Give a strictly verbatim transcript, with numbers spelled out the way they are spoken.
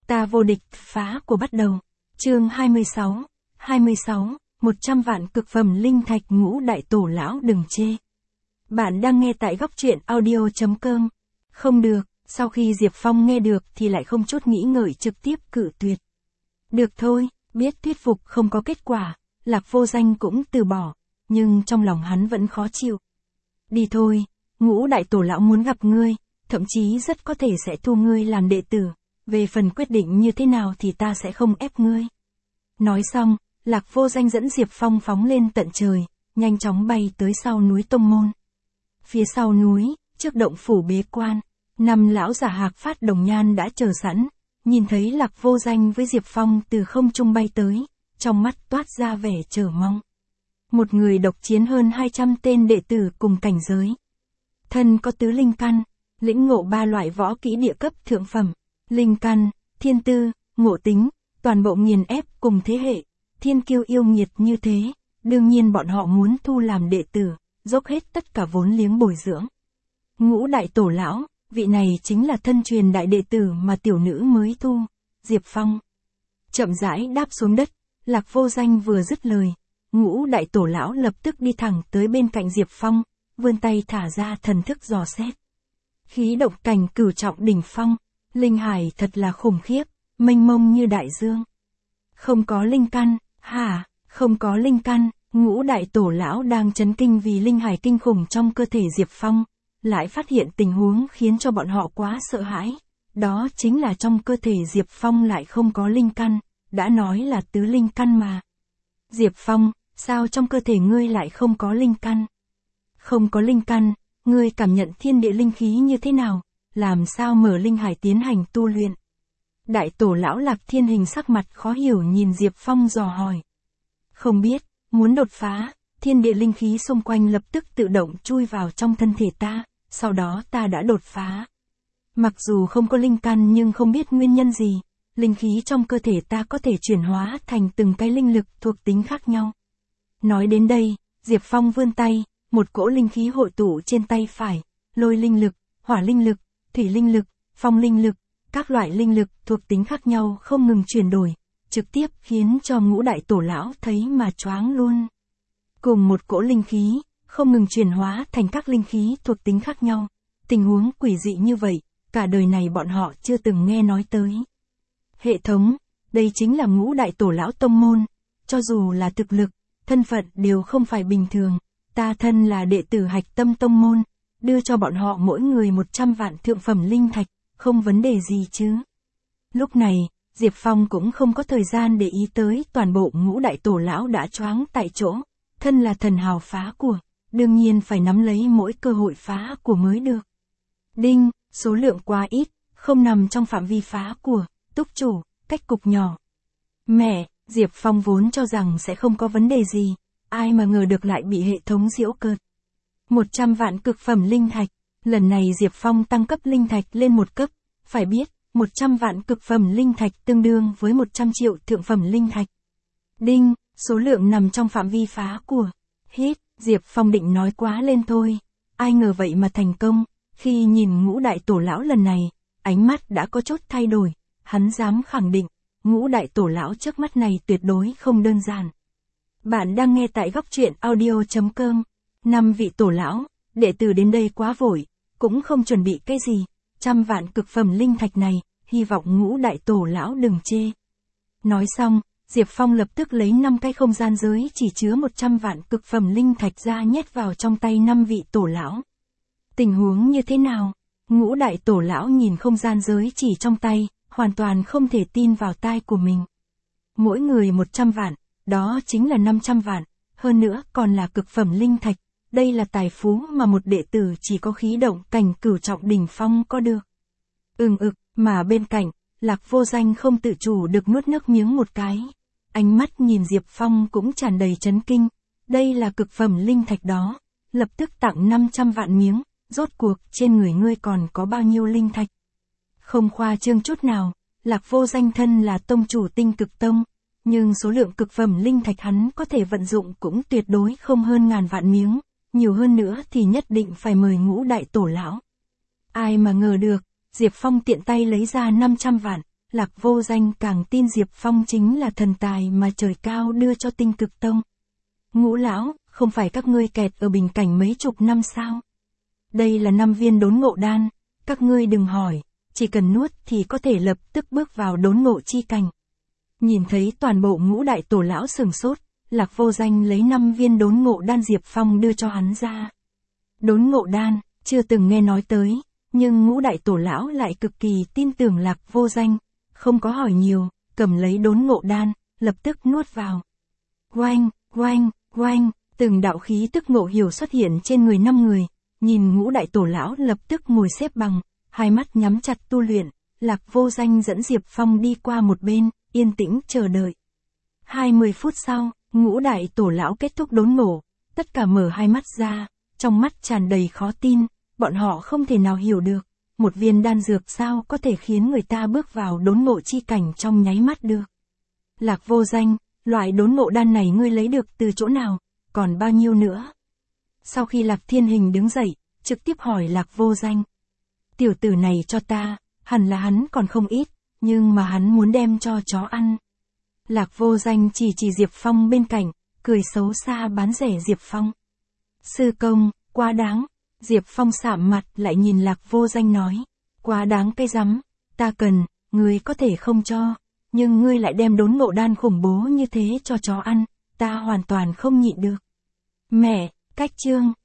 Ta vô địch, phá của bắt đầu. Chương hai mươi sáu, hai mươi sáu, một trăm vạn cực phẩm linh thạch. Ngũ đại tổ lão đừng chê. Bạn đang nghe tại góc truyện audio chấm com. Không được, sau khi Diệp Phong nghe được thì lại không chút nghĩ ngợi trực tiếp cự tuyệt. Được thôi, biết thuyết phục không có kết quả, Lạc Vô Danh cũng từ bỏ, nhưng trong lòng hắn vẫn khó chịu. Đi thôi, ngũ đại tổ lão muốn gặp ngươi, thậm chí rất có thể sẽ thu ngươi làm đệ tử, về phần quyết định như thế nào thì ta sẽ không ép ngươi. Nói xong, Lạc Vô Danh dẫn Diệp Phong phóng lên tận trời, nhanh chóng bay tới sau núi tông môn. Phía sau núi, trước động phủ bế quan, năm lão giả Hạc Phát Đồng Nhan đã chờ sẵn, nhìn thấy Lạc Vô Danh với Diệp Phong từ không trung bay tới, trong mắt toát ra vẻ chờ mong. Một người độc chiến hơn hai trăm tên đệ tử cùng cảnh giới. Thân có tứ linh căn, lĩnh ngộ ba loại võ kỹ địa cấp thượng phẩm, linh căn, thiên tư, ngộ tính, toàn bộ nghiền ép cùng thế hệ, thiên kiêu yêu nghiệt như thế, đương nhiên bọn họ muốn thu làm đệ tử, dốc hết tất cả vốn liếng bồi dưỡng. Ngũ đại tổ lão, vị này chính là thân truyền đại đệ tử mà tiểu nữ mới thu, Diệp Phong. Chậm rãi đáp xuống đất, Lạc Vô Danh vừa dứt lời, ngũ đại tổ lão lập tức đi thẳng tới bên cạnh Diệp Phong, vươn tay thả ra thần thức dò xét. Khí động cảnh cửu trọng đỉnh phong, linh hải thật là khủng khiếp, mênh mông như đại dương. Không có linh căn, hả, không có linh căn, ngũ đại tổ lão đang chấn kinh vì linh hải kinh khủng trong cơ thể Diệp Phong, lại phát hiện tình huống khiến cho bọn họ quá sợ hãi. Đó chính là trong cơ thể Diệp Phong lại không có linh căn, đã nói là tứ linh căn mà. Diệp Phong, sao trong cơ thể ngươi lại không có linh căn? Không có linh căn, ngươi cảm nhận thiên địa linh khí như thế nào, làm sao mở linh hải tiến hành tu luyện? Đại tổ lão Lạc Thiên Hình sắc mặt khó hiểu nhìn Diệp Phong dò hỏi. Không biết, muốn đột phá, thiên địa linh khí xung quanh lập tức tự động chui vào trong thân thể ta, sau đó ta đã đột phá. Mặc dù không có linh căn nhưng không biết nguyên nhân gì, linh khí trong cơ thể ta có thể chuyển hóa thành từng cái linh lực thuộc tính khác nhau. Nói đến đây, Diệp Phong vươn tay, một cỗ linh khí hội tụ trên tay phải, lôi linh lực, hỏa linh lực, thủy linh lực, phong linh lực, các loại linh lực thuộc tính khác nhau không ngừng chuyển đổi, trực tiếp khiến cho ngũ đại tổ lão thấy mà choáng luôn. Cùng một cỗ linh khí, không ngừng chuyển hóa thành các linh khí thuộc tính khác nhau, tình huống quỷ dị như vậy, cả đời này bọn họ chưa từng nghe nói tới. Hệ thống, đây chính là ngũ đại tổ lão tông môn, cho dù là thực lực, thân phận đều không phải bình thường, ta thân là đệ tử Hạch Tâm tông môn, đưa cho bọn họ mỗi người một trăm vạn thượng phẩm linh thạch, không vấn đề gì chứ. Lúc này, Diệp Phong cũng không có thời gian để ý tới toàn bộ ngũ đại tổ lão đã choáng tại chỗ, thân là thần hào phá của, đương nhiên phải nắm lấy mỗi cơ hội phá của mới được. Đinh, số lượng quá ít, không nằm trong phạm vi phá của, túc chủ, cách cục nhỏ. Mẹ, Diệp Phong vốn cho rằng sẽ không có vấn đề gì, ai mà ngờ được lại bị hệ thống giễu cợt. một trăm vạn cực phẩm linh thạch, lần này Diệp Phong tăng cấp linh thạch lên một cấp, phải biết, một trăm vạn cực phẩm linh thạch tương đương với một trăm triệu thượng phẩm linh thạch. Đinh, số lượng nằm trong phạm vi phá của. Hít, Diệp Phong định nói quá lên thôi, ai ngờ vậy mà thành công, khi nhìn ngũ đại tổ lão lần này, ánh mắt đã có chút thay đổi, hắn dám khẳng định, ngũ đại tổ lão trước mắt này tuyệt đối không đơn giản. Bạn đang nghe tại góc truyện audio chấm com, năm vị tổ lão, đệ tử đến đây quá vội, cũng không chuẩn bị cái gì, trăm vạn cực phẩm linh thạch này, hy vọng ngũ đại tổ lão đừng chê. Nói xong, Diệp Phong lập tức lấy năm cái không gian giới chỉ chứa một trăm vạn cực phẩm linh thạch ra nhét vào trong tay năm vị tổ lão. Tình huống như thế nào? Ngũ đại tổ lão nhìn không gian giới chỉ trong tay, hoàn toàn không thể tin vào tai của mình. Mỗi người một trăm vạn, đó chính là năm trăm vạn, hơn nữa còn là cực phẩm linh thạch, đây là tài phú mà một đệ tử chỉ có khí động cảnh cửu trọng đỉnh phong có được. Ừm ực, mà bên cạnh, Lạc Vô Danh không tự chủ được nuốt nước miếng một cái. Ánh mắt nhìn Diệp Phong cũng tràn đầy chấn kinh, đây là cực phẩm linh thạch đó, lập tức tặng năm trăm vạn miếng, rốt cuộc trên người ngươi còn có bao nhiêu linh thạch. Không khoa trương chút nào, Lạc Vô Danh thân là tông chủ Tinh Cực Tông, nhưng số lượng cực phẩm linh thạch hắn có thể vận dụng cũng tuyệt đối không hơn ngàn vạn miếng, nhiều hơn nữa thì nhất định phải mời ngũ đại tổ lão. Ai mà ngờ được, Diệp Phong tiện tay lấy ra năm trăm vạn, Lạc Vô Danh càng tin Diệp Phong chính là thần tài mà trời cao đưa cho Tinh Cực Tông. Ngũ lão, không phải các ngươi kẹt ở bình cảnh mấy chục năm sao? Đây là năm viên đốn ngộ đan, các ngươi đừng hỏi, chỉ cần nuốt thì có thể lập tức bước vào đốn ngộ chi cảnh. Nhìn thấy toàn bộ ngũ đại tổ lão sừng sốt, Lạc Vô Danh lấy năm viên đốn ngộ đan Diệp Phong đưa cho hắn ra. Đốn ngộ đan, chưa từng nghe nói tới, nhưng ngũ đại tổ lão lại cực kỳ tin tưởng Lạc Vô Danh, không có hỏi nhiều, cầm lấy đốn ngộ đan, lập tức nuốt vào. Oanh, oanh, oanh, từng đạo khí tức ngộ hiểu xuất hiện trên người năm người, nhìn ngũ đại tổ lão lập tức ngồi xếp bằng, hai mắt nhắm chặt tu luyện, Lạc Vô Danh dẫn Diệp Phong đi qua một bên, yên tĩnh chờ đợi. hai mươi phút sau, ngũ đại tổ lão kết thúc đốn ngộ, tất cả mở hai mắt ra, trong mắt tràn đầy khó tin, bọn họ không thể nào hiểu được, một viên đan dược sao có thể khiến người ta bước vào đốn ngộ chi cảnh trong nháy mắt được. Lạc Vô Danh, loại đốn ngộ đan này ngươi lấy được từ chỗ nào, còn bao nhiêu nữa? Sau khi Lạc Thiên Hình đứng dậy, trực tiếp hỏi Lạc Vô Danh. Tiểu tử này cho ta, hẳn là hắn còn không ít, nhưng mà hắn muốn đem cho chó ăn. Lạc Vô Danh chỉ chỉ Diệp Phong bên cạnh, cười xấu xa bán rẻ Diệp Phong. Sư công, quá đáng. Diệp Phong sạm mặt lại nhìn Lạc Vô Danh nói. Quá đáng cái rắm, ta cần, ngươi có thể không cho, nhưng ngươi lại đem đốn ngộ đan khủng bố như thế cho chó ăn, ta hoàn toàn không nhịn được. Mẹ, cách chương.